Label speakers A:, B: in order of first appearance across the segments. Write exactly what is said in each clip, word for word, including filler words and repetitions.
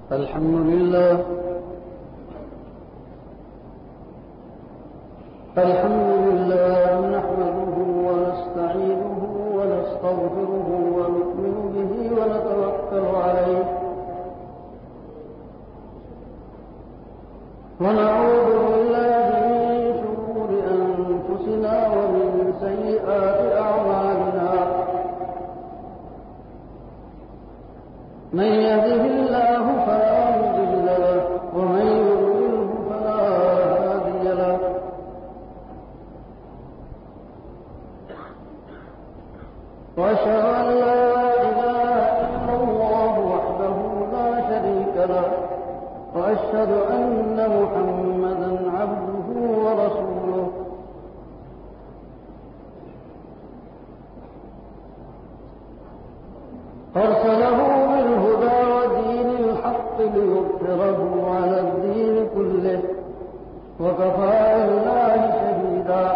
A: الحمد لله الحمد لله نحمده ونستعينه ونستغفره ونؤمن به ونتوكل عليه ونعوذ بالله من شرور أنفسنا ومن سيئات أعمالنا من يهده الله فلا مضل له ومن يضلله فلا هادي له وأشهد أن لا إله إلا الله وحده لا شريك له وأشهد أن محمدا عبده ورسوله أرسله بالهدى ودين الحق ليظهره على الدين كله وكفى بالله شهيدا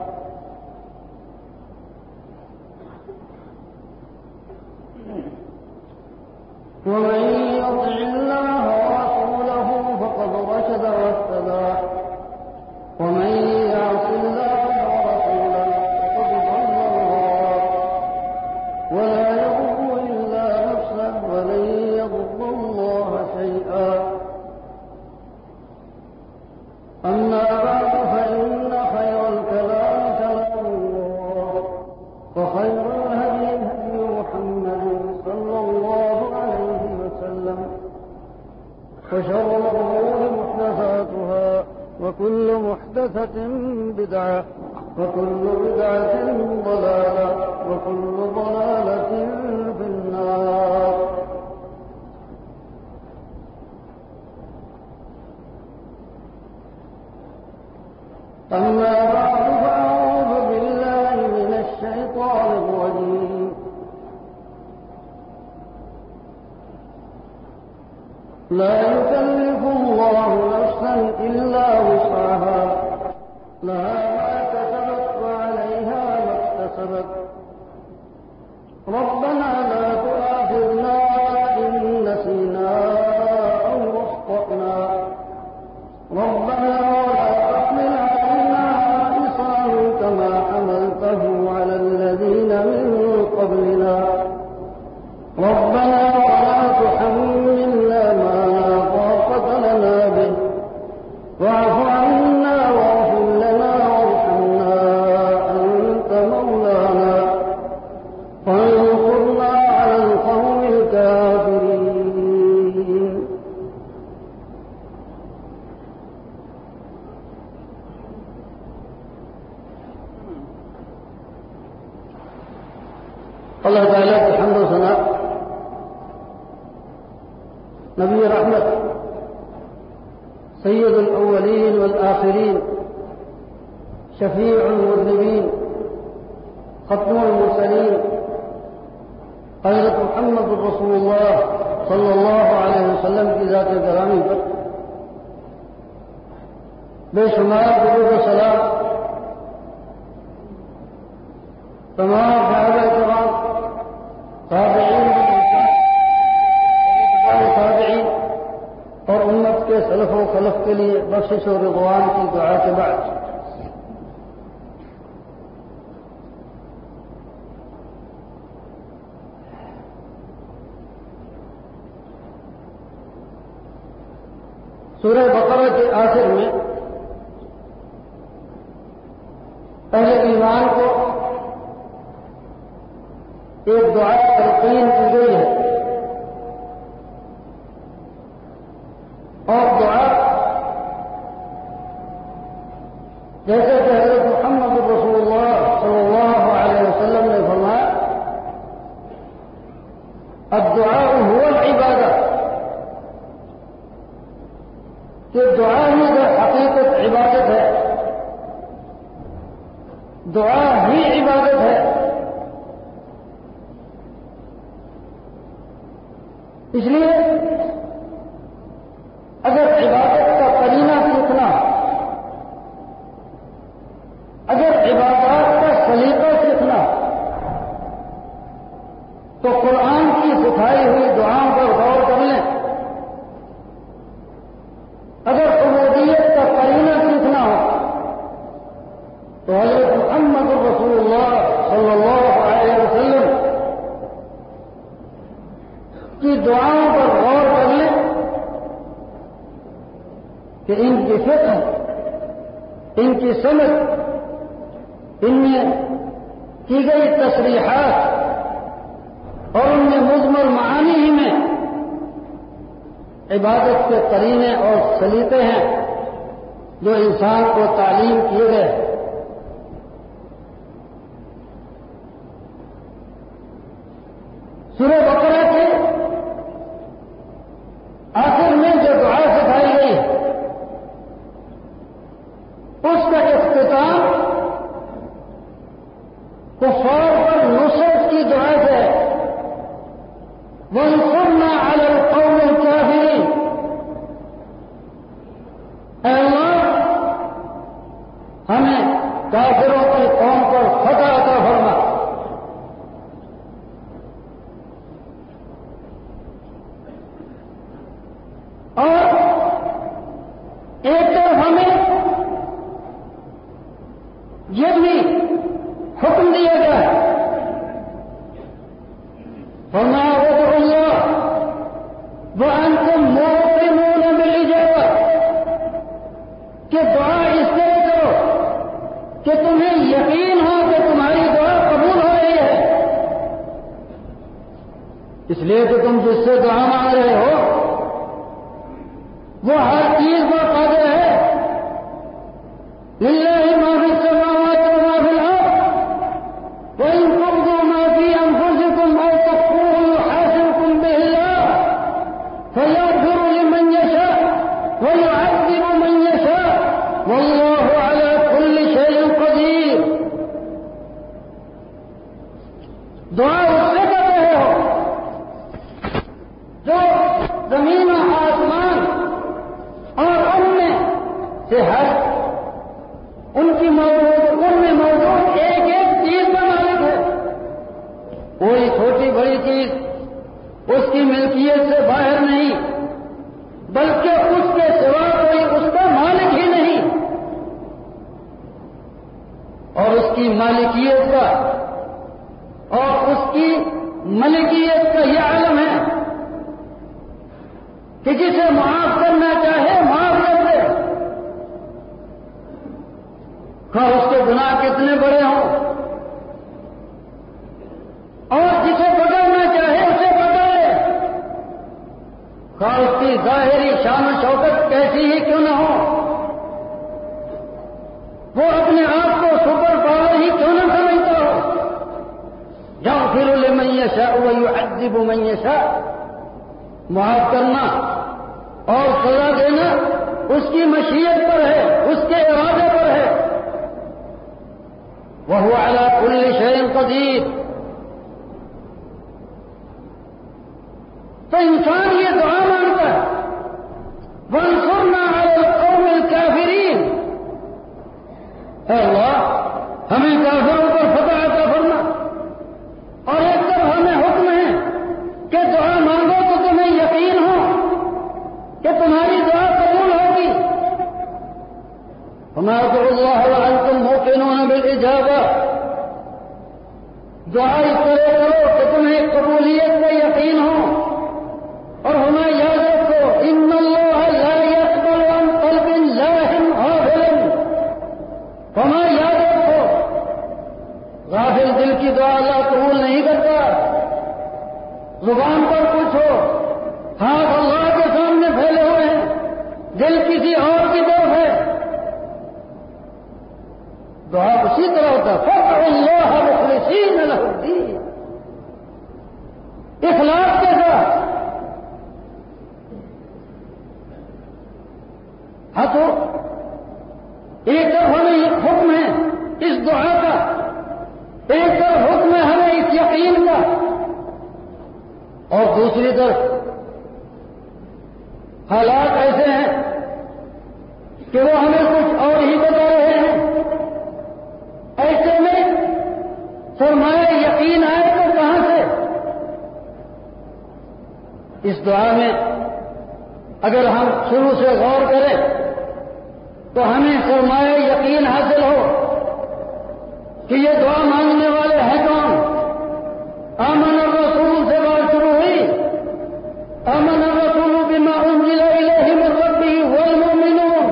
A: ومن يطع الله ورسوله فقد رشد واهتدى ومن يعص الله ورسوله فقد ضل الله ولا يضر إلا نفسه ولن يضر الله شيئا أما بعد فإن خير الكلام كلام الله وخير الهدي هدي محمد صلى الله عليه وسلم وشر الأمور محدثاتها وكل محدثة بدعة وكل بدعة ضلالة وكل ضلالة في النار. أما بعد فأعوذ بالله من الشيطان الرجيم. لا يكلف الله نفسا إلا وسعها لها ما كسبت وعليها ما اكتسبت ربنا لا تؤاخذنا إن نسينا أو أخطأنا ربنا ولا تحمل علينا إصرا كما حملته على الذين من قبلنا ربنا ولا تحملنا ما لا طاقة لنا به واعف عنا واغفر لنا وارحمنا أنت مولانا وانصرنا على القوم الكافرين. اللہ تعالیٰ کی حمد و ثنا نبی رحمت سید الاولین والآخرین شفیع المذنبین ختم المرسلین حضرت محمد رسول اللہ صلی اللہ علیہ وسلم کی ذات گرامی پر بے شمار درود و سلام تمام صحابہ کرام تابعین تابعین اور امت کے سلف و خلف کے لیے بخشش و رضوان کی دعا کے بعد سورہ بقرہ کے آخر میں اہل ایمان کو ایک دعا تلقین کی گئی ہے اور دعا جیسے کہ حضرت محمد رسول اللہ صلی اللہ علیہ وسلم نے فرمایا الدعاء هو العبادہ کہ دعا ہی در حقیقت عبادت ہے دعا ہی عبادت ہے. اس لیے اگر عبادت کا قرینہ سیکھنا اگر عبادات کا سلیقہ سیکھنا تو قرآن کی سکھائی ہوئی دعاؤں پر غور کر لیں کہ ان کی فقہ، ان کی سمجھ، ان میں کی گئی تصریحات اور ان میں مجمل معانی ہی میں عبادت کے قرینے اور سلیقے ہیں جو انسان کو تعلیم کیے گئے۔ سورہ بقرہ کے آخر میں جو دعا سکھائی گئی اس کا اختتام کفار پر نصرت کی دعا سے ہے، وانصرنا علی القوم الکافرین۔ اے اللہ ہمیں کافروں کی قوم پر فتح عطا فرما۔ اور ایک طرف ہمیں یہ بھی حکم دیا گیا ہے، فرمایا وادعوا اللہ وانتم موقنون بالاجابہ، کہ دعا اس طرح کرو کہ تمہیں یقین ہو کہ تمہاری دعا قبول ہو رہی ہے، اس لیے کہ تم جس سے دعا مانگ رہے ہو وہ ہر چیز پر قادر ہے۔ للہ ما فی السماوات وما فی الارض وان تبدوا ما فی انفسکم او تخفوه یحاسبکم به اللہ فیغفر لمن یشاء ویعذب من یشاء واللہ علی کل شیء قدیر۔ دعا اس سے کر رہے ہو جو زمین و آسمان اور ان میں سے ہر ان کی موجود ان میں موجود ایک ایک چیز کا مالک ہے۔ کوئی چھوٹی بڑی چیز اس کی ملکیت سے باہر نہیں، بلکہ اس کے سوا کوئی اس کا مالک ہی نہیں، اور اس کی مالکیت کا اور اس کی ملکیت کا یہ عالم ہے کہ جسے معاف کرنا چاہے معاف کر دے، خواہ اس کے گناہ کتنے بڑے ہوں، اور جسے پکڑنا چاہے اسے پکڑے، خواہ اس کی ظاہری شان و شوکت کیسی ہی کیوں نہ ہو، وہ اپنے آپ کو سپر پاور ہی کیوں نہ سمجھتا ہو۔ یغفر لمن یشاء ویعذب من یشاء، معاف کرنا اور سزا دینا اس کی مشیت پر ہے، اس کے ارادے پر ہے۔ وَهُوَ عَلَى كُلِّ شَيْءٍ قَدِيرٌ۔ تو انسان یہ دعا مانگتا ہے وَانصُرْنَا عَلَى الْقَوْمِ الْكَافِرِينَ، اے اللہ ہمیں کافروں پر فتح عطا فرما، اور ایک طرف ہمیں حکم ہے کہ دعا مانگو تو تمہیں یقین ہو کہ تمہاری دعا قبول ہوگی۔ وما ادعوا اللہ وانتم موقنون بالاجابہ، دعا اس طرح کرو کہ تمہیں قبولیت کا یقین ہو، اور ہمیں یاد رکھو ان اللہ لا يقبل عن قلب لاہ غافل، ہمیں یاد رکھو غافل دل کی دعا اللہ قبول نہیں کرتا۔ زبان پر کچھ ہو، ہاتھ اللہ کے سامنے پھیلے ہوئے ہیں، دل کسی اور کی طرف ہے، دعا اسی طرح ہوتا ہے فادعوا اللہ مخلصین لہ الدین، اخلاص کے ساتھ۔ ہاں تو ایک طرف ہمیں حکم ہے اس دعا کا، ایک طرف حکم ہے ہمیں اس یقین کا، اور دوسری طرف حالات ایسے ہیں کہ وہ ہمیں کچھ اور ہی بتا رہے ہیں۔ ایسے میں فرمایا یقین آئے تو کہاں سے؟ اس دعا میں اگر ہم شروع سے غور کریں تو ہمیں سرمایہ یقین حاصل ہو کہ یہ دعا مانگنے والے ہیں کون۔ آمن الرسول سے بات شروع ہوئی، آمن الرسول بما انزل الیہ من ربہ والمؤمنون،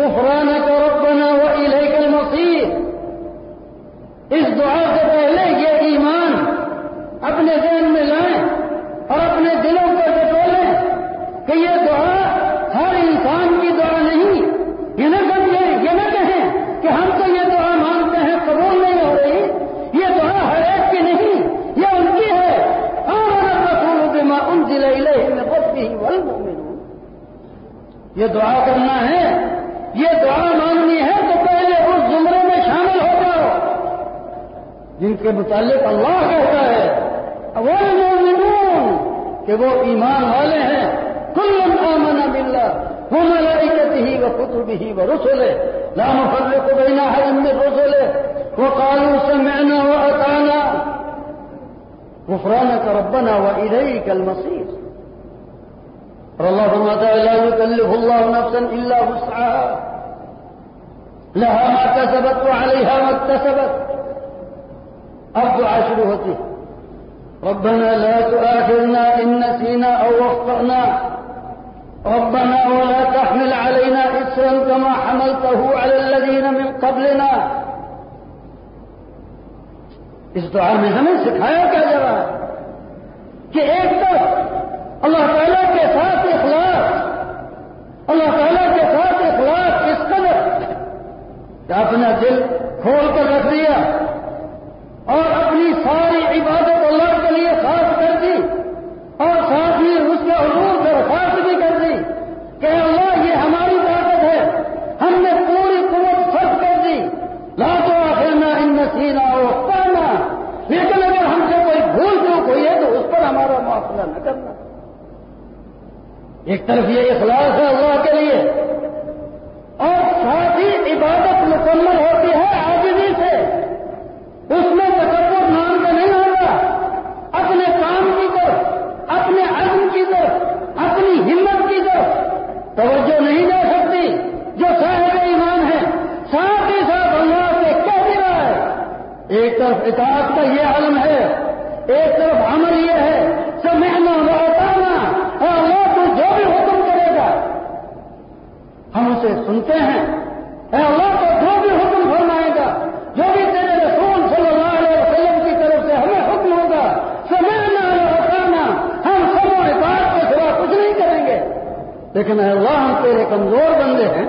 A: غفرانک ربنا وإلیک المصیر. اس دعا سے پہلے یہ ایمان اپنے ذہن میں لائیں اور اپنے دلوں کو ٹٹولیں کہ یہ دعا ہر انسان کی دعا نہیں. یہ نہ سمجھیں، یہ نہ کہیں کہ ہم تو یہ دعا مانگتے ہیں قبول نہیں ہو رہی. یہ دعا ہر ایک کی نہیں، یہ ان کی ہے. آمن الرسول بما انزل الیہ من ربہ والمؤمنون. یہ دعا کرنا ہے، یہ دعا مانگنی ہے تو پہلے اس زمرے میں شامل ہو جاؤ جن کے متعلق اللہ کہتا ہے والمؤمنون کہ وہ ایمان والے ہیں. کل آمن باللہ وملائکتہ وکتبہ ورسلہ لا نفرق بین احد من رسلہ وقالوا سمعنا واطعنا غفرانک ربنا والیک المصیر. اور اللہ فرماتا ہے لا یکلف اللہ نفسا الا وسعها لها ما کسبت وعلیها ما اکتسبت. اب دعا شروع ہوتی ہے ربنا لا تؤاخذنا ان نسینا او اخطأنا ربنا ولا تحمل علينا إصرا كما حملته على الذين من قبلنا. اس دعا میں ہمیں سکھایا کیا جا رہا ہے کہ ایک طرف اللہ تعالیٰ کے ساتھ اخلاص، اللہ تعالیٰ کے ساتھ اخلاص اس قدر کہ اپنا دل کھول کر رکھ دیا اور اپنی ساری عبادت اللہ کے لیے خاص کر دی اور ساتھ ہی اس کے حضور درخواست بھی کر دی کہ اللہ یہ ہماری طاقت ہے، ہم نے پوری قوت خرچ کر دی. لا تؤاخذنا ان نسینا او اخطأنا. لیکن اگر ہم سے کوئی بھول چوک ہوئی ہے تو اس پر ہمارا معافلہ نہ کرنا. ایک طرف یہ اخلاص ہے اللہ کے لیے اور ساتھ ہی عبادت مکمل ہوتی ہے عاجزی سے. اس میں تکبر نام کا نہیں ہوگا. اپنے کام کی طرف، اپنے عزم کی طرف، اپنی ہمت کی طرف توجہ نہیں جا سکتی. جو صاحب ایمان ہے ساتھ ہی ساتھ اللہ سے کہہ بھی رہا ہے. ایک طرف اطاعت کا یہ علم ہے، ایک طرف عمل یہ ہے سمعنا واطعنا. اور اللہ تو جو بھی حکم کرے گا ہم اسے سنتے ہیں. اے اللہ تو جو بھی حکم فرمائے گا، جو بھی تیرے رسول صلی اللہ علیہ وسلم کی طرف سے ہمیں حکم ہوگا سمعنا واطعنا، ہم سب اطاعت کے سوا کچھ نہیں کریں گے. لیکن اے اللہ ہم تیرے کمزور بندے ہیں.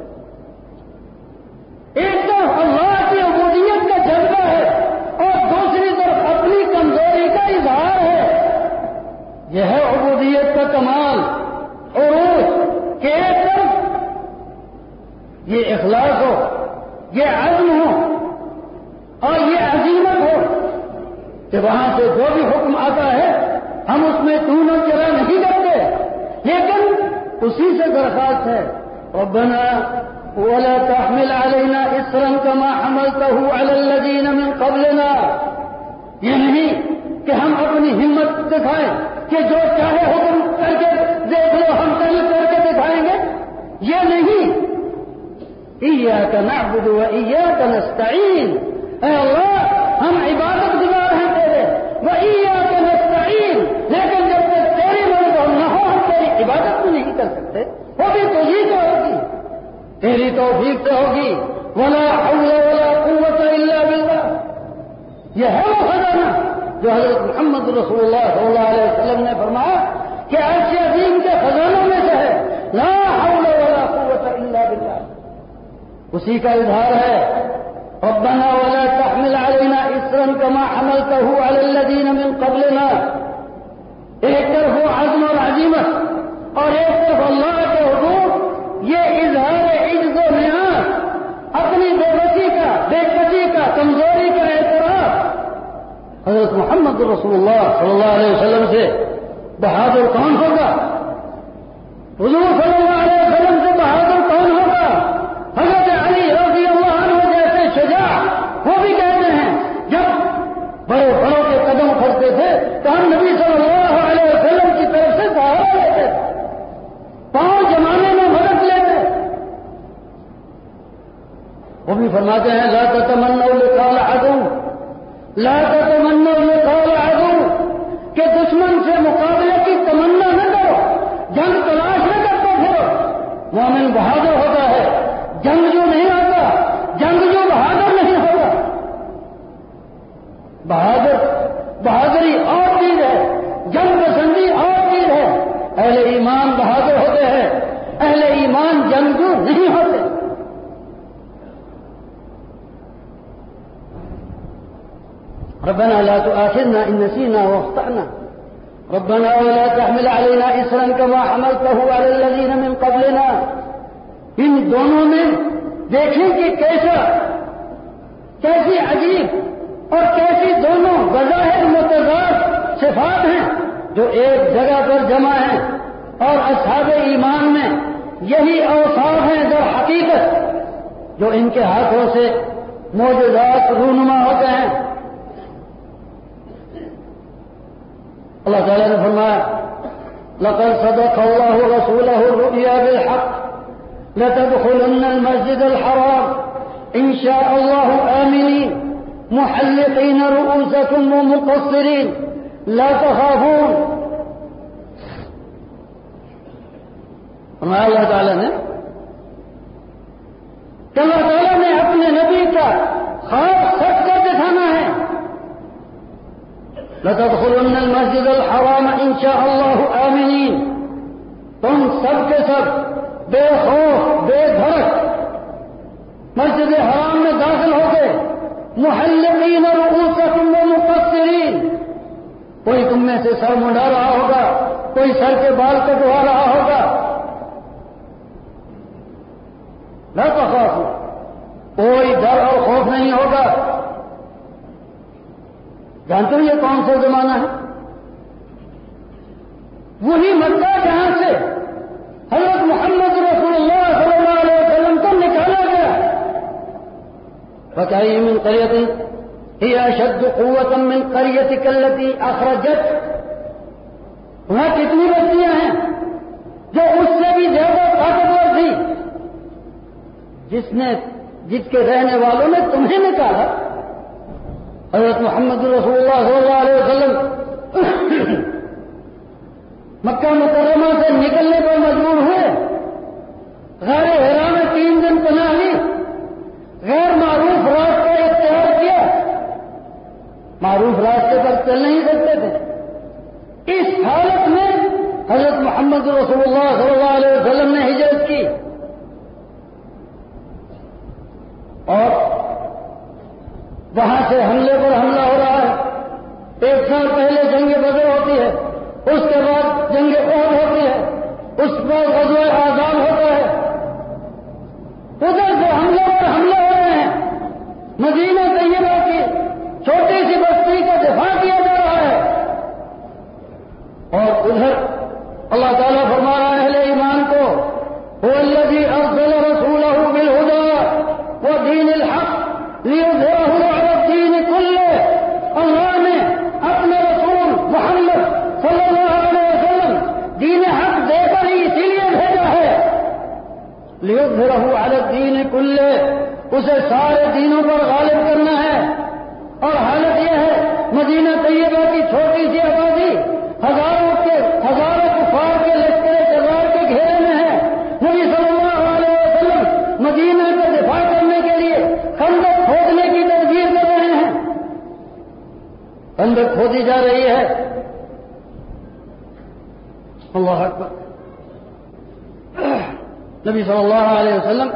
A: ایک طرف اللہ کی عبودیت کا جذبہ ہے اور دوسری طرف اپنی کمزوری کا اظہار ہے. یہ ہے عبودیت کا کمال. عروج کہ ایک طرف یہ اخلاص ہو، یہ عزم ہو اور یہ عزیمت ہو کہ وہاں سے جو بھی حکم آتا ہے ہم اس میں تو نہ چلا نہیں کرتے، لیکن اسی سے درخواست ہے ربنا ولا تحمل علينا إصرا كما حملته على الذين من قبلنا. یہ نہیں کہ ہم اپنی ہمت دکھائیں کہ جو چاہے حکم کر کے دیکھ لو ہم کل کر کے دکھائیں گے. یہ نہیں. إياك نعبد وإياك نستعين. اے اللہ ہم عبادت گزار ہیں تیرے، وإياك نستعين. لیکن جب تک تیری مدد نہ ہو ہم تیری عبادت بھی نہیں کر سکتے. وہ بھی تجھی تو ہوگی، تیری توفیق سے ہوگی. ولا حول ولا قوة الا بالله. یہ ہے وہ خزانہ جو حضرت محمد رسول اللہ صلی اللہ علیہ وسلم نے فرمایا کہ عرش عظیم کے خزانوں میں سے ہے لا حول ولا قوة الا بالله. اسی کا اظہار ہے ربنا ولا تحمل علينا إصرا كما حملته على الذين من قبلنا. ایک طرف وہ عزم اور عزیمت اور ایک طرف اللہ کے حضور یہ اظہار عجز و نیاز، اپنی بے بسی کا، بے کسی کا، کمزوری کا اعتراف. حضرت محمد رسول اللہ صلی اللہ علیہ وسلم سے بہادر کون ہوگا؟ حضور صلی اللہ علیہ وسلم سے بہادر کون ہوگا؟ حضرت علی رضی اللہ عنہ جیسے شجاع. وہ بھی کہتے ہیں جب بڑے بڑوں کے قدم اٹھتے تھے تو ہم نبی صلی اللہ علیہ وسلم کی طرف سے سہارا لیتے تھے، پاؤں جمانے میں مدد لیتے. وہ بھی فرماتے ہیں لا تتمنوا لقاء العدو، لا تتمنوا لقاء العدو کہ دشمن سے مقابلے کی تمنا نہ کرو، جنگ تلاش نہ کرتے پھرو. مومن بہادر ہوتا ہے ربنا لا تؤاخذنا إن نسينا واخطأنا ربنا ولا تحمل علينا إصرا كما حملته على الذين من قبلنا. ان دونوں میں دیکھیں کہ کیسا کیسی عجیب اور کیسی دونوں بظاہر متضاد صفات ہیں جو ایک جگہ پر جمع ہیں، اور اصحاب ایمان میں یہی اوصاف ہیں در حقیقت جو ان کے ہاتھوں سے معجزات رونما ہوتے ہیں. اللہ تعالیٰ نے فرمایا لقد صدق اللہ رسولہ الرؤیا بالحق لتدخلن المسجد الحرام ان شاء اللہ آمنین محلقین رؤوسکم ومقصرین لا تخافون. فرمایا اللہ تعالیٰ نے کہ اللہ تعالیٰ نے اپنے نبی کا خواب سچ کر دکھانا ہے. لتدخلن المسجد الحرام ان شاء اللہ آمنین، تم سب کے سب بے خوف بے دھڑک مسجد حرام میں داخل ہو گئے. محلقین رؤوسکم ومقصرین، کوئی تم میں سے سر منڈا رہا ہوگا، کوئی سر کے بال کٹوا رہا ہوگا. لا تخافوا، کوئی ڈر اور خوف نہیں ہوگا. جانتے ہو یہ کون سا زمانہ ہے؟ وہی مکہ جہاں سے حضرت محمد رسول اللہ صلی اللہ علیہ وسلم کو نکالا گیا. وَكَأَيٍّ مِّن قَرْيَةٍ هِيَ أَشَدُّ قُوَّةً مِّن قَرْيَتِكَ الَّتِي أَخْرَجَتْكَ، وہاں کتنی بستیاں ہیں جو اس سے بھی زیادہ طاقتور تھی جس نے جس کے رہنے والوں نے تمہیں نکالا. حضرت محمد رسول اللہ صلی اللہ علیہ وسلم مکہ مکرمہ سے نکلنے پر مجبور ہوئے. غار حرا میں تین دن پناہ لی، غیر معروف راستہ اختیار کیا. معروف راستے پر چل نہیں سکتے تھے. اس حالت میں حضرت محمد رسول اللہ صلی اللہ علیہ وسلم نے ہجرت کی، اور وہاں سے حملے پر حملہ ہو رہا ہے. ایک سال پہلے جنگ بدر ہوتی ہے، اس کے بعد جنگ احد ہوتی ہے، اس پر غزوہ احزاب ہوتا ہے. ادھر سے حملے پر حملے ہو رہے ہیں. مدینہ طیبہ کی چھوٹی سی بستی کا دفاع کیا جا رہا ہے، اور ادھر اللہ تعالیٰ فرما رہا ہے اہل ایمان کو هو الذی ارسل رسولہ بالہدی ودین الحق لِيُظْهِرَهُ عَلَى الدِّينِ كُلِّهِ. اللہ نے اپنے رسول محمد صلی اللہ علیہ وسلم دین حق دے کر ہی اسی لیے بھیجا ہے. لِيُظْهِرَهُ عَلَى الدِّينِ كُلِّهِ، اسے سارے دینوں پر غالب کرنا ہے. اور حالت یہ ہے مدینہ طیبہ کی چھوٹی سی آبادی ہزاروں کے ہزاروں کفار کے لشکر جزار کے گھیرے میں ہے. نبی صلی اللہ علیہ وسلم مدینہ کا دفاع کرنے کے لیے خندق کھودنے کی تدبیر کر رہے ہیں. خندق کھودی جا رہی ہے. اللہ اکبر. نبی صلی اللہ علیہ وسلم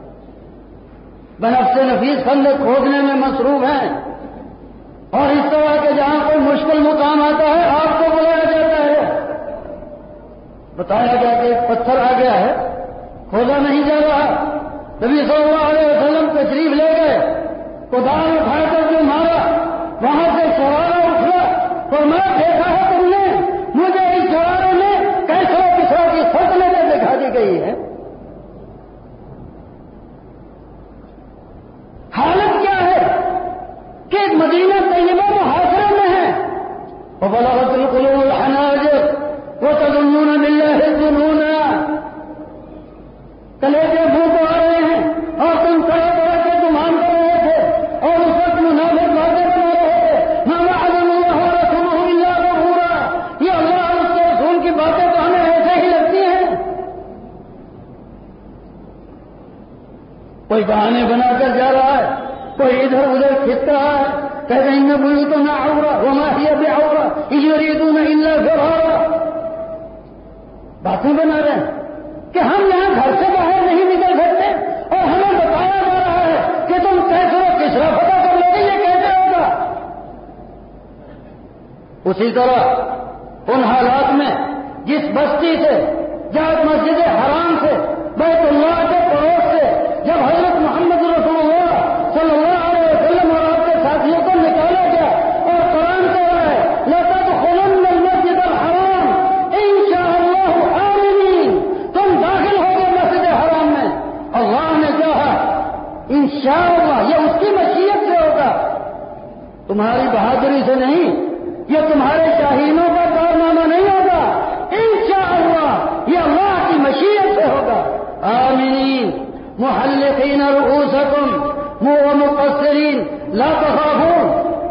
A: بنفس نفیس خندق کھودنے میں مصروف ہیں، اور اس طرح کے جہاں کوئی مشکل مقام آتا ہے آپ کو بلایا جاتا ہے. بتایا گیا کہ ایک پتھر آ گیا ہے، کھودا نہیں جا رہا. نبی صلی اللہ علیہ وسلم تشریف لے گئے، کدال اٹھا کر جو مارا وہاں سے شرارہ اٹھا. اور میں دیکھا ہے تم نے مجھے اس شرارے میں کیسا کسرا کی سلطنت دکھا دی گئی ہے. حالت کیا ہے کہ مدینہ طیبہ محاصرے میں ہے. وبلغت القلوب الحناجر وتظنون بالله الظنون. کلیجے منہ کو آ رہے ہیں اور تم طرح طرح کے گمان کر رہے تھے، اور اس وقت منافق باتیں بنا رہے تھے. ما وعدنا الله ورسوله الا غرورا. یہ اللہ اور اس کے رسول کی باتیں تو ہمیں ایسے ہی لگتی ہیں. کوئی بہانے بنا کر جا رہا ہے، کوئی ادھر ادھر کھینچ رہا ہے. کہتے ہیں ان بیوتنا عورة وما هي بعورة ان يريدون الا فرارا. باتیں بنا رہے ہیں کہ ہم یہاں گھر سے باہر نہیں نکل سکتے، اور ہمیں بتایا جا رہا ہے کہ تم کیسے کسرا فتح کر لو گے. یہ کیسے ہوگا؟ اسی طرح ان حالات میں جس بستی سے جہاں مسجد حرام سے بیت اللہ کے پڑوس سے جب حضرت محمد رسول اللہ صلی اللہ علیہ وسلم اور آپ کے ساتھیوں کو نکالا گیا اور قرآن کہہ رہا ہے لَتَدْخُلُنَّ الْمَسْجِدَ الْحَرَامَ إِن شَاءَ اللَّهُ آمِنِينَ، تم داخل ہو گئے مسجد حرام میں، اللہ نے کہا انشاءاللہ، یہ اس کی مشیت سے ہوگا، تمہاری بہادری سے نہیں، یہ تمہارے شاہینوں کا کارنامہ نہیں ہوگا، انشاءاللہ یہ اللہ کی مشیت سے ہوگا۔ آمینین محلقین رؤوسکم ومقصرین لا تخافون،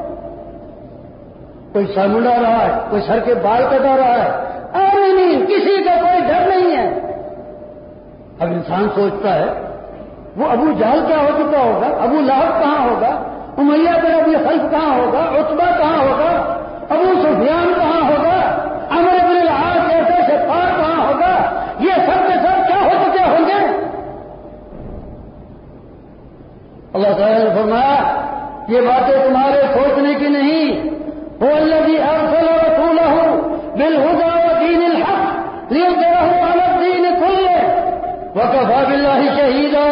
A: کوئی سر منڈا رہا ہے، کوئی سر کے بال کٹا رہا ہے، آمینین، کسی کا کوئی ڈر نہیں ہے۔ اب انسان سوچتا ہے وہ ابو جہل کیا ہو چکا ہوگا، ابو لہب کہاں ہوگا، امیہ بن ابی خلف کہاں ہوگا، عتبہ کہاں ہوگا، ابو سفیان کہاں ہوگا، عمرو بن العاص جیسے شفاعت کہاں ہوگا، یہ سب کے سب کیا ہو چکے ہوں گے؟ اللہ تعالیٰ نے فرمایا یہ باتیں تمہارے سوچنے کی نہیں، هو الذي ارسل رسوله بالهدى ودين الحق ليظهره على الدين كله وكفى بالله شهيدا۔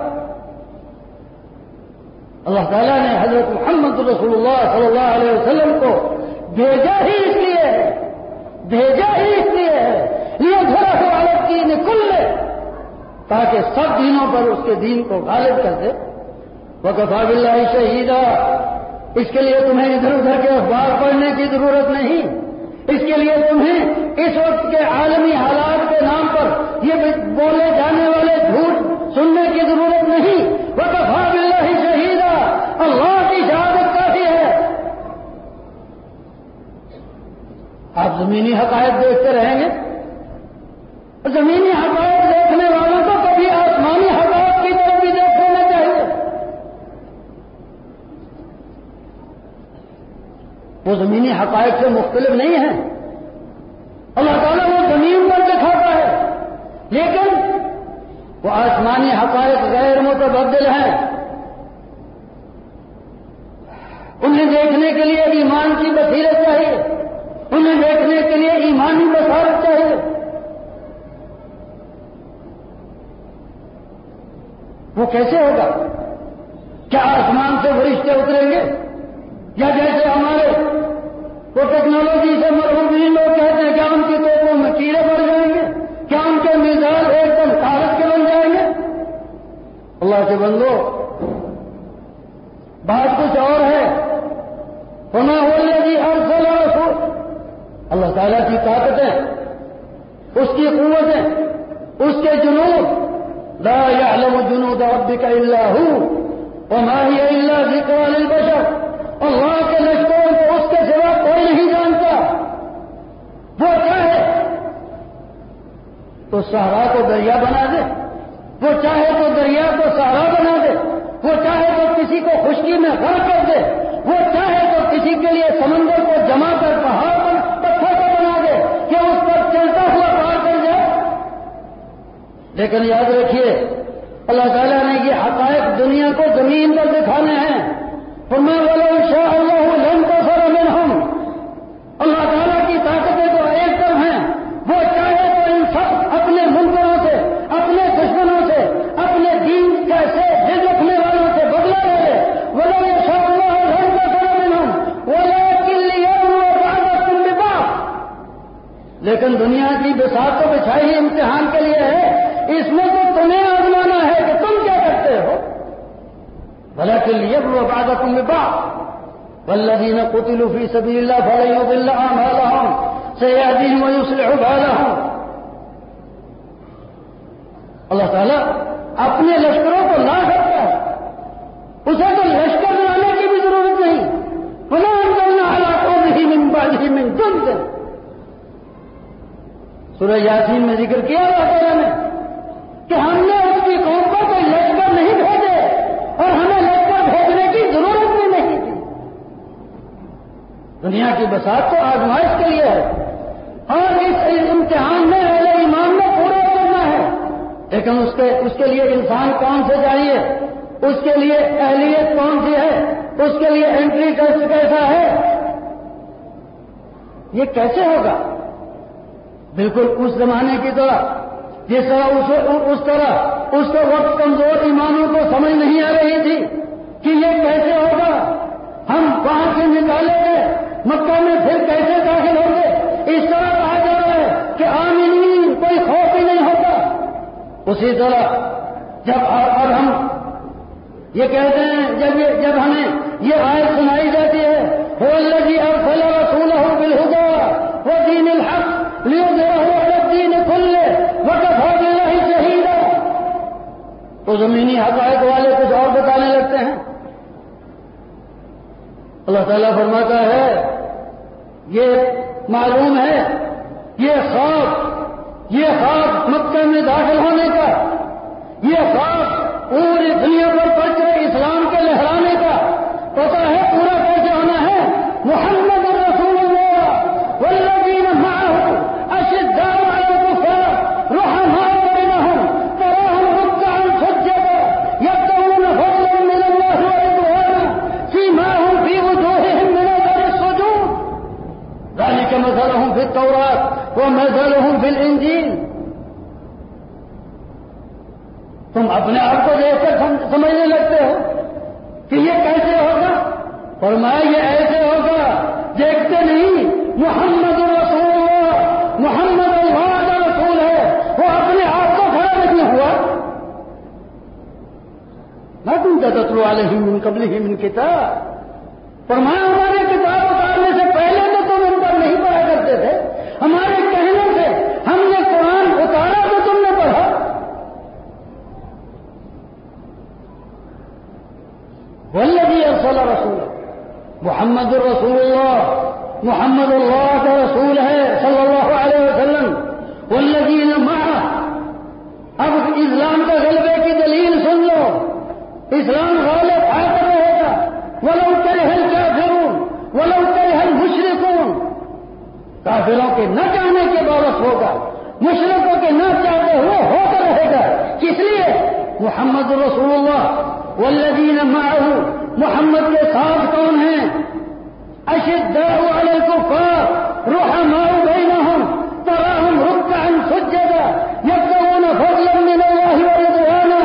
A: اللہ تعالیٰ نے حضرت محمد رسول اللہ صلی اللہ علیہ وسلم کو بھیجا ہی اس لیے ہے، بھیجا ہی اس لیے ہے لِيَظْهَرَهُ عَلَى الدِّينِ كُلِّهِ، تاکہ سب دینوں پر اس کے دین کو غالب کر دے۔ وَكَفَى بِاللَّهِ شَهِيدًا، اس کے لیے تمہیں ادھر ادھر کے اخبار پڑھنے کی ضرورت نہیں، اس کے لیے تمہیں اس وقت کے عالمی حالات کے نام پر یہ بولے جانے والے جھوٹ سننے کی ضرورت نہیں۔ وَكَفَى بِاللَّهِ شَهِيدًا، اللہ کی شہادت کافی ہے۔ آپ زمینی حقائق دیکھتے رہیں گے، زمینی حقائق دیکھنے والوں کو کبھی آسمانی حقائق کی طرف بھی دیکھ لینا چاہیے۔ وہ زمینی حقائق سے مختلف نہیں ہیں، اللہ تعالیٰ وہ زمین پر دکھاتا ہے، لیکن وہ آسمانی حقائق غیر متبدل ہیں، انہیں دیکھنے کے لیے ایمان کی بصیرت چاہیے، انہیں دیکھنے کے لیے ایمانی بصارت چاہیے۔ وہ کیسے ہوگا؟ کیا آسمان سے فرشتے اتریں گے، یا جیسے ہمارے وہ ٹیکنالوجی سے مرحوم لوگ کہتے ہیں کیا ان کی توپوں میں کیڑے بڑھ جائیں گے، کیا ان کے میزائل ایک دم کاغذ کے بن جائیں گے؟ اللہ کے بندو، بات کچھ اور ہے۔ وما هو الذي ارسل رسول، اللہ تعالیٰ کی طاقتیں، اس کی قوتیں، اس کے جنود، لا يعلم جنود ربك الا هو وما هي الا ذكرى للبشر، اللہ کے لشکروں کو اس کے سوا کوئی نہیں جانتا۔ وہ چاہے تو صحرا کو دریا بنا دے، وہ چاہے تو دریا کو صحرا بنا دے، وہ چاہے تو کسی کو خشکی میں غرق کر دے، وہ چاہے تو کسی کے لیے سمندر کو جما کر پہاڑ پر پتھر کو بنا دے کہ اس پر چلتا ہوا پار کر جائے۔ لیکن یاد رکھیے اللہ تعالیٰ نے یہ حقائق دنیا کو زمین پر دکھانے ہیں۔ فرمایا وَلَوْ شَاءَ اللَّهُ لَانتَصَرَ مِنْهُمْ، اللہ تعالیٰ کی طاقتیں تو ایک طرف ہیں، وہ چاہے تو ان سب اپنے منکروں سے، اپنے دشمنوں سے، اپنے دین جیسے ضد رکھنے والوں سے بدلا لے لے۔ وَلَوْ شَاءَ اللَّهُ لَانتَصَرَ مِنْهُمْ وَلَٰكِن لِّيَبْلُوَ بَعْضَكُم بِبَعْضٍ، لیکن دنیا کی بساط تو بچھائی ہی امتحان کے لیے ہے، اس میں تو تمہیں آزمانا ہے کہ تم کیا کرتے ہو۔ وَلَٰكِن لِّيَبْلُوَ بَعْضَكُم بِبَعْضٍ وَالَّذِينَ قُتِلُوا فِي سَبِيلِ اللَّهِ فَلَن يُضِلَّ أَعْمَالَهُمْ سَيَهْدِيهِمْ وَيُصْلِحُ بَالَهُمْ۔ اللہ تعالیٰ اپنے لشکروں کو لا سکتا ہے، اسے تو لشکر لانے کی بھی ضرورت نہیں۔ وَلَا أَنزَلْنَا عَلَىٰ قَوْمِهِ مِن بَعْدِهِ مِن جُندٍ، سورہ یاسین میں ذکر کیا اللہ تعالیٰ نے کہ ہم نے اس کی قوم کو کوئی لشکر نہیں بھیجے اور ہمیں لشکر بھیجنے کی ضرورت بھی نہیں تھی۔ دنیا کی بساط تو آزمائش کے لیے ہے، اور اس امتحان میں اہل ایمان میں پورا کرنا ہے، لیکن اس کے اس کے لیے انسان کون سے چاہیے، اس کے لیے اہلیت کون سی ہے، اس کے لیے انٹری ٹیسٹ کیسا ہے۔ یہ کیسے ہوگا؟ بالکل اس زمانے کی طرح جس طرح اس, اس طرح اس کے وقت کمزور ایمانوں کو سمجھ نہیں آ رہی تھی کہ یہ کیسے ہوگا، ہم وہاں سے نکالے گئے مکہ میں پھر کیسے داخل ہوں گے؟ اس طرح کہا جا رہا ہے کہ آمین، کوئی خوف ہی نہیں ہوتا۔ اسی طرح جب اب ہم یہ کہتے ہیں، جب یہ جب ہمیں یہ آیت سنائی جاتی ہے هو الذي ارسل رسوله بالهدى ودين الحق ليظهره على الدين كله وكفى بالله شهيدا، تو زمینی حقائق والے کچھ اور بتانے لگتے ہیں۔ اللہ تعالیٰ فرماتا ہے یہ معلوم ہے، یہ خواب یہ خواب مکہ میں داخل ہونے کا، یہ خواب پوری دنیا پر پرچم اسلام کے لہرانے کا پتہ ہے پورا کیسے ہونا ہے؟ محمد رسول اللہ والذین معه اشداء علی الکفار رحماء بینہم تراہم رکعا سجدا یبتغون فضلا من اللہ ورضوانا سیماہم فی وجوہہم من اثر السجود ذلک مثلہم فی التوراۃ ومثلہم فی الانجیل۔ تم اپنے آپ کو دیکھ کر سمجھنے لگتے ہو کہ یہ کیسے ہوگا؟ فرمایا یہ ایسے ہوگا، دیکھتے نہیں محمد رسول اللہ، محمد اللہ کا رسول ہے، وہ اپنے آپ کو کھڑا نہیں ہوا۔ نہ تم تتلو علیہم من قبلہ من کتاب، فرمایا ہمارے کتاب اتارنے سے پہلے تو تم ان پر نہیں پڑھا کرتے تھے، ہمارے کہنے سے ہم نے قرآن اتارا تو تم نے پڑھا۔ والذی ارسل رسول، محمد الرسول اللہ، محمد اللہ کا رسول ہے صلی اللہ علیہ وسلم، والذین معہ۔ اب اسلام کا غلبے کی دلیل سن لو، اسلام غالب آ کر رہے گا، ولو کرہ الکافرون ولو کرہ المشرکون، کافروں کے نہ چاہنے کے باوجود ہوگا، مشرکوں کے نہ چاہتے ہوئے ہو کر رہے گا۔ کس لیے؟ محمد رسول اللہ والذین معہ، محمد کے ساتھ کون ہیں؟ اشداء علی الکفار رحماء بینہم تراہم رکعا سجدا یبتغون فضلا من اللہ ورضوانا۔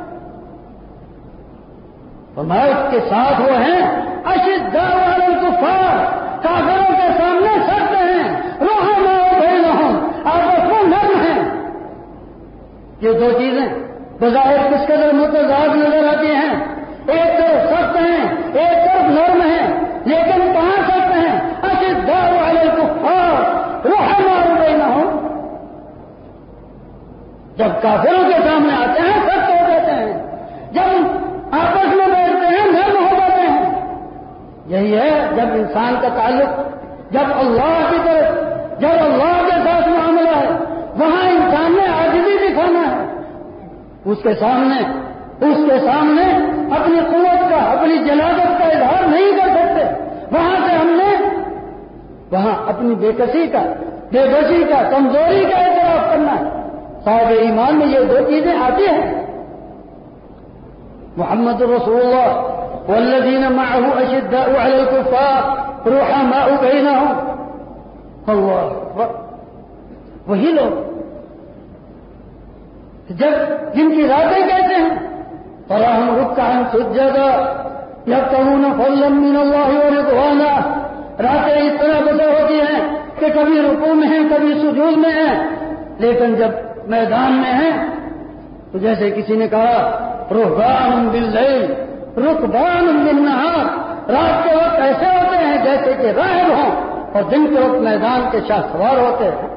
A: فرمایا اس کے ساتھ وہ ہیں اشداء علی الکفار، کافروں کے سامنے سخت ہیں، رحماء بینہم، آپس میں نرم ہیں۔ یہ دو چیزیں بظاہر کس قدر متضاد نظر آتی ہیں، ایک طرف سخت ہیں ایک طرف نرم ہیں، لیکن کہاں سخت ہیں؟ اشداء علی الکفار رحماء بینہم، جب کافروں کے سامنے آتے ہیں سخت ہو جاتے ہیں، جب آپس میں بیٹھتے ہیں نرم ہو جاتے ہیں۔ یہی ہے جب انسان کا تعلق جب اللہ کی طرف جب اللہ کے ساتھ معاملہ ہے، وہاں انسان نے عاجزی دکھانا ہے، اس کے سامنے اس کے سامنے اپنی قوت کا اپنی جلالت کا اظہار نہیں کر سکتے، وہاں سے ہم نے وہاں اپنی بے کسی کا بے بسی کا کمزوری کا اعتراف کرنا ہے۔ صاحب ایمان میں یہ دو چیزیں آتی ہیں۔ محمد رسول اللہ والذین معه اشداء علی الکفار رحماء بینہم، اللہ وہی لوگ جب جن کی راتیں کہتے ہیں تراہم رکعا سجدا یبتغون فضلا من اللہ ورضوانا، راتیں اس طرح بسر ہوتی ہیں کہ کبھی رکوع میں ہیں کبھی سجود میں ہیں، لیکن جب میدان میں ہیں تو جیسے کسی نے کہا رہبان باللیل رکبان بالنہار، رات کے وقت ایسے ہوتے ہیں جیسے کہ راہب ہوں اور دن کے وقت میدان کے شاہ سوار ہوتے ہیں۔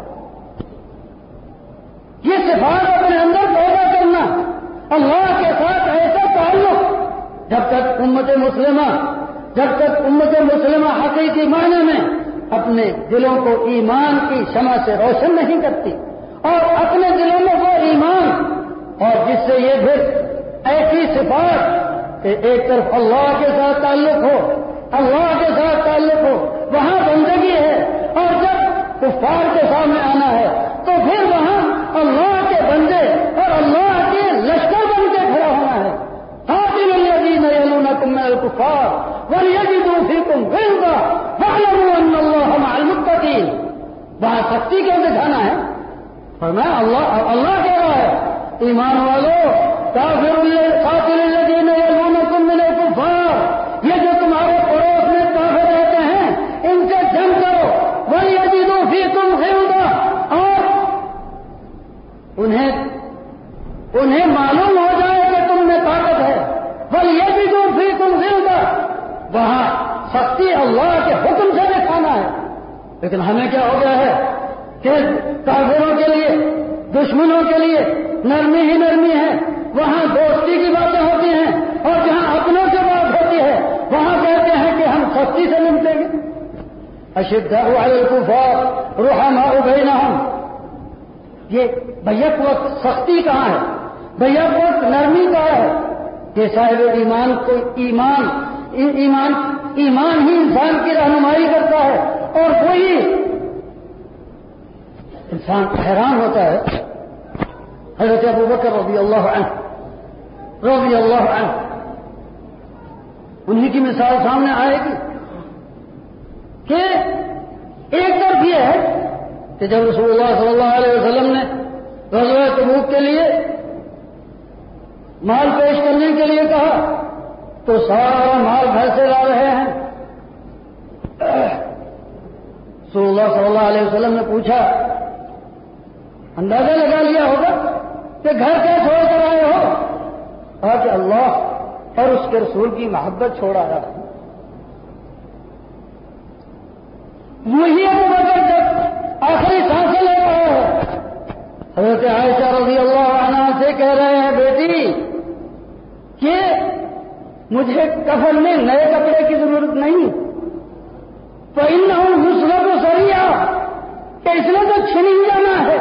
A: یہ صفات اپنے اندر پیدا کرنا، اللہ کے ساتھ ایسا تعلق، جب تک امت مسلمہ جب تک امت مسلمہ حقیقی معنی میں اپنے دلوں کو ایمان کی شمع سے روشن نہیں کرتی اور اپنے دلوں میں وہ ایمان اور جس سے یہ پھر ایسی صفات کہ ایک طرف اللہ کے ساتھ تعلق ہو اللہ کے ساتھ تعلق ہو وہاں بندگی ہے، اور جب کفار کے سامنے آنا ہے تو پھر وہاں اللہ کے بندے اور اللہ کے لشکر بن کے کھڑا ہونا ہے۔ قاتلوا الذین یلونکم من الکفار ولیجدوا فیکم غلظہ واعلموا ان اللہ مع المتقین، وہاں سختی کیوں دکھانا ہے؟ فرمایا اللہ اللہ کہہ رہا ہے ایمان والو کافر قاتل الذین یلونکم من الکفار، یہ جو تمہارے پڑوس میں کافر رہتے ہیں ان سے جنگ کرو، ولیجدوا فیکم غلظہ، اور انہیں انہیں معلوم ہو جائے کہ تم میں طاقت ہے، ولیجدوا فیکم غلظہ، وہاں سختی اللہ کے حکم سے دکھانا ہے۔ لیکن ہمیں کیا ہو گیا ہے کہ کافروں کے لیے، دشمنوں کے لیے نرمی ہی نرمی ہے، وہاں دوستی کی باتیں ہوتی ہیں، اور جہاں اپنوں سے بات ہوتی ہے وہاں کہتے ہیں کہ ہم سختی سے نمٹیں گے۔ اشداء علی الکفار رحماء بینہم، یہ بیک وقت سختی کہاں ہے، بیک وقت نرمی کہاں ہے؟ کہ صاحب ایمان کو ایمان ایمان ایمان ہی انسان کی رہنمائی کرتا ہے، اور وہی انسان حیران ہوتا ہے۔ حضرت ابو بکر رضی اللہ عنہ رضی اللہ عنہ انہی کی مثال سامنے آئے گی کہ ایک طرف یہ ہے کہ جب رسول اللہ صلی اللہ علیہ وسلم نے غزوہ تبوک کے لیے مال پیش کرنے کے لیے کہا تو سارا مال گھر سے لا رہے ہیں۔ رسول اللہ صلی اللہ علیہ وسلم نے پوچھا، اندازہ لگا لیا ہوگا کہ گھر کیا چھوڑ کر آئے ہو؟ کہا کہ اللہ اور اس کے رسول کی محبت چھوڑ آیا۔ وہی ابو بکر جب آخری سانسیں لے رہا ہے، حضرت عائشہ رضی اللہ عنہا سے کہہ رہے ہیں بیٹی کہ مجھے کفن میں نئے کپڑے کی ضرورت نہیں، فَإِنَّهُ يُسْلَبُ سَرِيعًا، کہ اس نے تو چھن ہی جانا ہے۔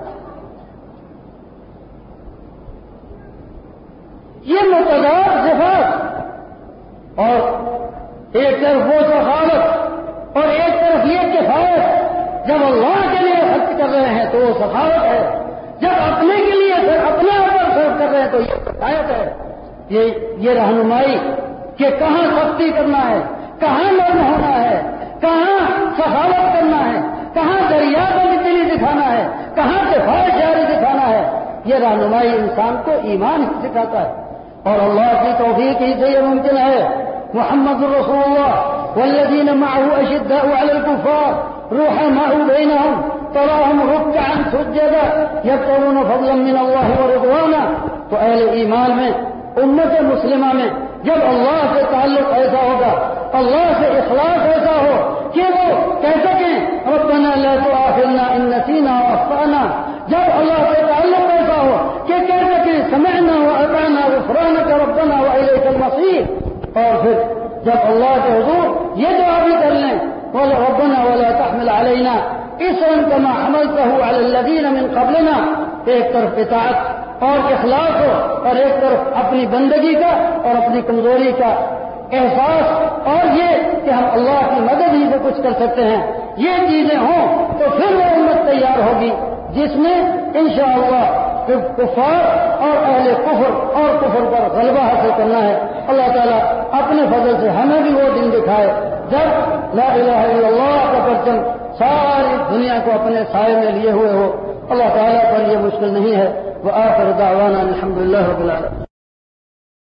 A: یہ متضاد صفات، اور ایک طرف وہ سخاوت اور ایک طرف یہ کفایت، جب اللہ کے لیے خرچ کر رہے ہیں تو وہ سخاوت ہے، جب اپنے کے لیے اپنے اوپر خرچ کر رہے ہیں تو یہ کفایت ہے۔ یہ یہ رہنمائی کہ کہاں سختی کرنا ہے، کہاں نرم ہونا ہے، کہاں سخاوت کرنا ہے، کہاں دریا کو دلی دکھانا ہے، کہاں دفاع جاری دکھانا ہے، یہ رہنمائی انسان کو ایمان ہی سکھاتا ہے، اور اللہ کی توفیق ہی سے یہ ممکن ہے۔ محمد رسول اللہ والذین معه اشداء علی الکفار رحماء بینہم تراہم رکعا سجدا یبتغون فضلا من اللہ ورضوانا۔ تو اہل ایمان میں، امت مسلمہ میں جب اللہ سے تعلق ایسا ہوگا، اللہ سے اخلاص ایسا ہو کہ وہ کہہ سکیں ربنا لا تؤاخذنا ان نسینا واخطأنا، جب اللہ سے تعلق ایسا ہو کہ کہہ سکیں سمعنا واطعنا غفرانک ربنا والیک المصیر، اور پھر جب اللہ کے حضور یہ دعا بھی کر لیں ربنا ولا تحمل علینا اصرا كما حملته على الذین من قبلنا، ایک طرف اطاعت اور اخلاص ہو، اور ایک طرف اپنی بندگی کا اور اپنی کمزوری کا احساس، اور یہ کہ ہم اللہ کی مدد ہی سے کچھ کر سکتے ہیں، یہ چیزیں ہوں تو پھر وہ امت تیار ہوگی جس میں انشاءاللہ کفار اور اہل کفر اور کفر پر غلبہ حاصل کرنا ہے۔ اللہ تعالیٰ اپنے فضل سے ہمیں بھی وہ دن دکھائے جب لا الہ الا اللہ کا پرچم ساری دنیا کو اپنے سائے میں لیے ہوئے ہو۔ اللہ تعالیٰ پر یہ مشکل نہیں ہے۔ وآخر دعوانا الحمد للہ رب العالمین۔